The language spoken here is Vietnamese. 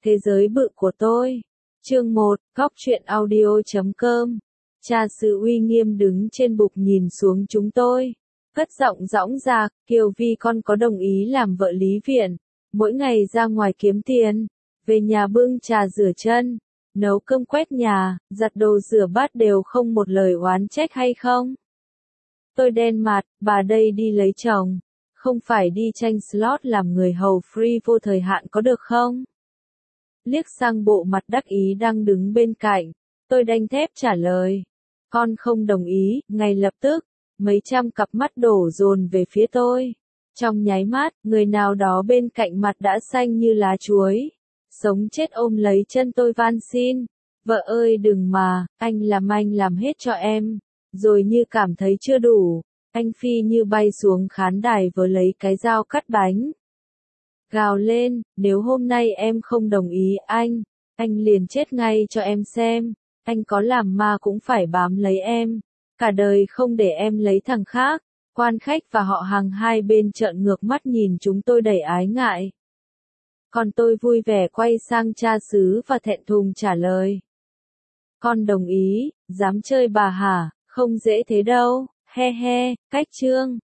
Thế giới bự của tôi. Chương 1, Góc truyện audio.com. Cha xứ uy nghiêm đứng trên bục nhìn xuống chúng tôi. Cất giọng dõng dạc, Kiều Vi con có đồng ý làm vợ Lý Viện. Mỗi ngày ra ngoài kiếm tiền. Về nhà bưng trà rửa chân. Nấu cơm quét nhà, giặt đồ rửa bát đều không một lời oán trách hay không? Tôi đen mặt, bà đây đi lấy chồng. Không phải đi tranh slot làm người hầu free vô thời hạn có được không? Liếc sang bộ mặt đắc ý đang đứng bên cạnh, tôi đanh thép trả lời. Con không đồng ý, ngay lập tức, mấy trăm cặp mắt đổ dồn về phía tôi. Trong nháy mắt, người nào đó bên cạnh mặt đã xanh như lá chuối. Sống chết ôm lấy chân tôi van xin. Vợ ơi đừng mà, anh làm hết cho em. Rồi như cảm thấy chưa đủ, anh phi như bay xuống khán đài với lấy cái dao cắt bánh. Gào lên, nếu hôm nay em không đồng ý anh liền chết ngay cho em xem. Anh có làm ma cũng phải bám lấy em. Cả đời không để em lấy thằng khác. Quan khách và họ hàng hai bên trợn ngược mắt nhìn chúng tôi đầy ái ngại. Còn tôi vui vẻ quay sang cha xứ và thẹn thùng trả lời. Con đồng ý, dám chơi bà hả, không dễ thế đâu, he he, cách chương.